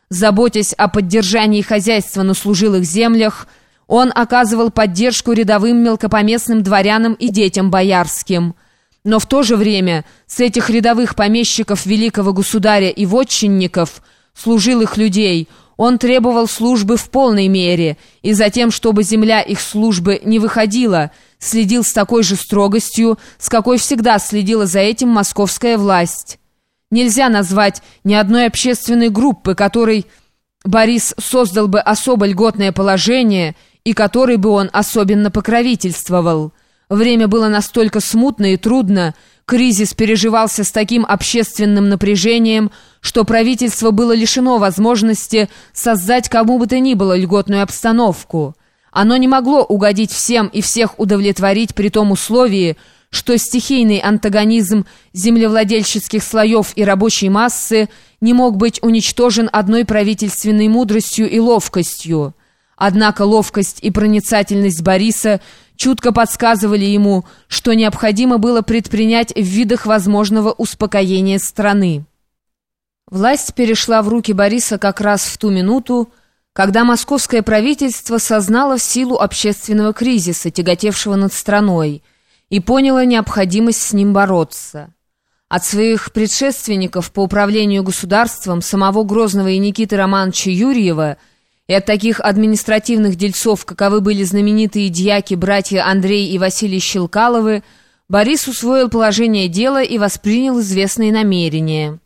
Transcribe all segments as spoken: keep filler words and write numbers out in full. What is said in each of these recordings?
Заботясь о поддержании хозяйства на служилых землях, он оказывал поддержку рядовым мелкопоместным дворянам и детям боярским. Но в то же время с этих рядовых помещиков великого государя и вотчинников, служилых людей, он требовал службы в полной мере, и затем, чтобы земля их службы не выходила, следил с такой же строгостью, с какой всегда следила за этим московская власть. Нельзя назвать ни одной общественной группы, которой Борис создал бы особо льготное положение и которой бы он особенно покровительствовал. Время было настолько смутно и трудно, кризис переживался с таким общественным напряжением, что правительство было лишено возможности создать кому бы то ни было льготную обстановку. Оно не могло угодить всем и всех удовлетворить при том условии, что стихийный антагонизм землевладельческих слоев и рабочей массы не мог быть уничтожен одной правительственной мудростью и ловкостью. Однако ловкость и проницательность Бориса чутко подсказывали ему, что необходимо было предпринять в видах возможного успокоения страны. Власть перешла в руки Бориса как раз в ту минуту, когда московское правительство сознало силу общественного кризиса, тяготевшего над страной, и поняло необходимость с ним бороться. От своих предшественников по управлению государством, самого Грозного и Никиты Романовича Юрьева, и от таких административных дельцов, каковы были знаменитые дьяки братья Андрей и Василий Щелкаловы, Борис усвоил положение дела и воспринял известные намерения.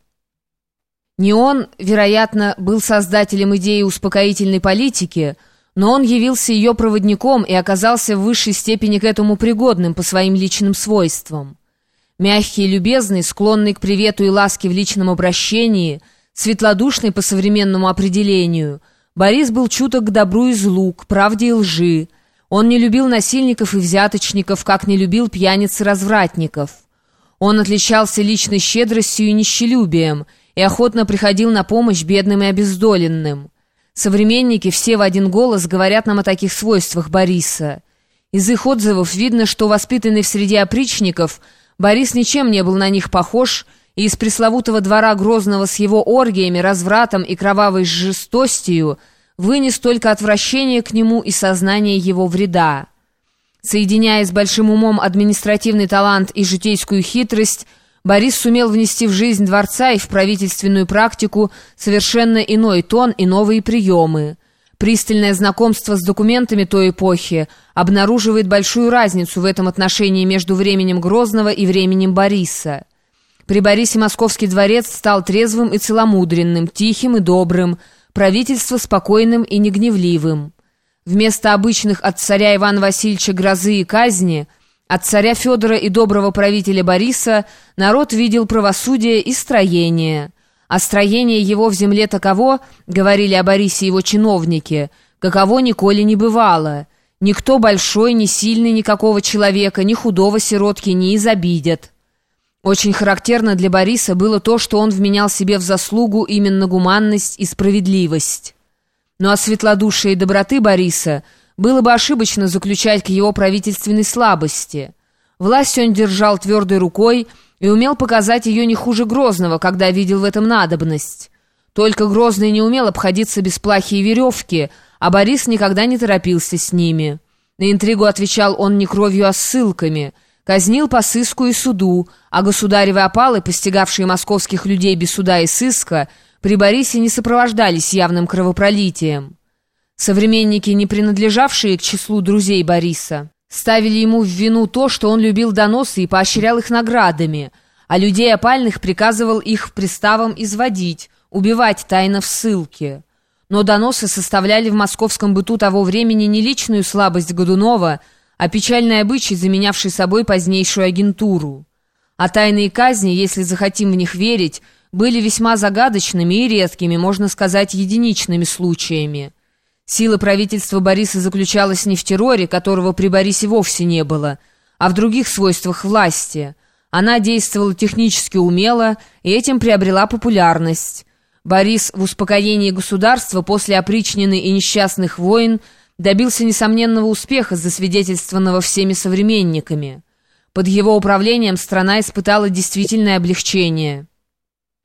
Не он, вероятно, был создателем идеи успокоительной политики, но он явился ее проводником и оказался в высшей степени к этому пригодным по своим личным свойствам. Мягкий и любезный, склонный к привету и ласке в личном обращении, светлодушный по современному определению, Борис был чуток к добру и злу, к правде и лжи. Он не любил насильников и взяточников, как не любил пьяниц и развратников. Он отличался личной щедростью и нищелюбием и охотно приходил на помощь бедным и обездоленным. Современники все в один голос говорят нам о таких свойствах Бориса. Из их отзывов видно, что, воспитанный в среде опричников, Борис ничем не был на них похож, и из пресловутого двора Грозного с его оргиями, развратом и кровавой жестостью вынес только отвращение к нему и сознание его вреда. Соединяя с большим умом административный талант и житейскую хитрость, Борис сумел внести в жизнь дворца и в правительственную практику совершенно иной тон и новые приемы. Пристальное знакомство с документами той эпохи обнаруживает большую разницу в этом отношении между временем Грозного и временем Бориса. При Борисе Московский дворец стал трезвым и целомудренным, тихим и добрым, правительство спокойным и негневливым. Вместо обычных от царя Ивана Васильевича грозы и казни, от царя Федора и доброго правителя Бориса народ видел правосудие и строение. А строение его в земле таково, говорили о Борисе его чиновники, каково николи не бывало. Никто большой, ни сильный никакого человека, ни худого сиротки не изобидят. Очень характерно для Бориса было то, что он вменял себе в заслугу именно гуманность и справедливость. Но от светлодушия и доброты Бориса было бы ошибочно заключать к его правительственной слабости. Власть он держал твердой рукой и умел показать ее не хуже Грозного, когда видел в этом надобность. Только Грозный не умел обходиться без плахи и веревки, а Борис никогда не торопился с ними. На интригу отвечал он не кровью, а ссылками. Казнил по сыску и суду, а государевы опалы, постигавшие московских людей без суда и сыска, при Борисе не сопровождались явным кровопролитием. Современники, не принадлежавшие к числу друзей Бориса, ставили ему в вину то, что он любил доносы и поощрял их наградами, а людей опальных приказывал их приставам изводить, убивать тайно в ссылке. Но доносы составляли в московском быту того времени не личную слабость Годунова, а печальный обычай, заменявший собой позднейшую агентуру. А тайные казни, если захотим в них верить, были весьма загадочными и редкими, можно сказать, единичными случаями. Сила правительства Бориса заключалась не в терроре, которого при Борисе вовсе не было, а в других свойствах власти. Она действовала технически умело и этим приобрела популярность. Борис в успокоении государства после опричнины и несчастных войн добился несомненного успеха, засвидетельствованного всеми современниками. Под его управлением страна испытала действительное облегчение.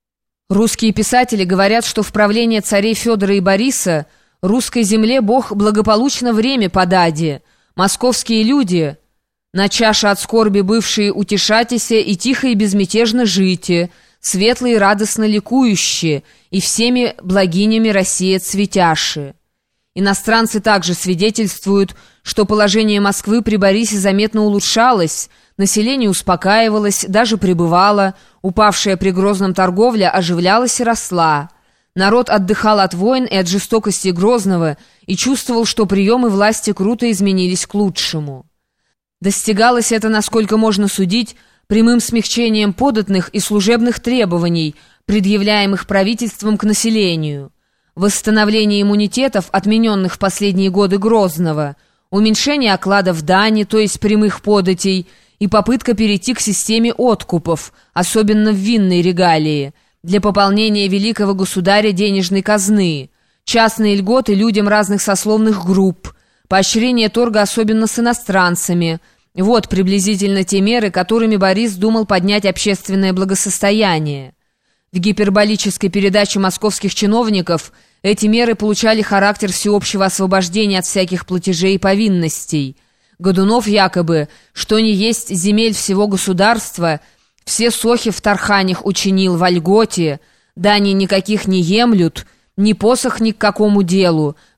Русские писатели говорят, что в правление царей Федора и Бориса русской земле Бог благополучно время подаде. Московские люди, на чаше от скорби бывшие, утешатися и тихо и безмятежно жите, светло и радостно ликующие, и всеми благинями Россия цветяши. Иностранцы также свидетельствуют, что положение Москвы при Борисе заметно улучшалось, население успокаивалось, даже пребывало, упавшая при Грозном торговля оживлялась и росла. Народ отдыхал от войн и от жестокости Грозного и чувствовал, что приемы власти круто изменились к лучшему. Достигалось это, насколько можно судить, прямым смягчением податных и служебных требований, предъявляемых правительством к населению. Восстановление иммунитетов, отмененных в последние годы Грозного, уменьшение окладов дани, то есть прямых податей, и попытка перейти к системе откупов, особенно в винной регалии, для пополнения великого государя денежной казны, частные льготы людям разных сословных групп, поощрение торга особенно с иностранцами. Вот приблизительно те меры, которыми Борис думал поднять общественное благосостояние. В гиперболической передаче московских чиновников эти меры получали характер всеобщего освобождения от всяких платежей и повинностей. Годунов якобы, что не есть земель всего государства, все сохи в Тарханях учинил во льготе, дани никаких не емлют, ни посох ни к какому делу,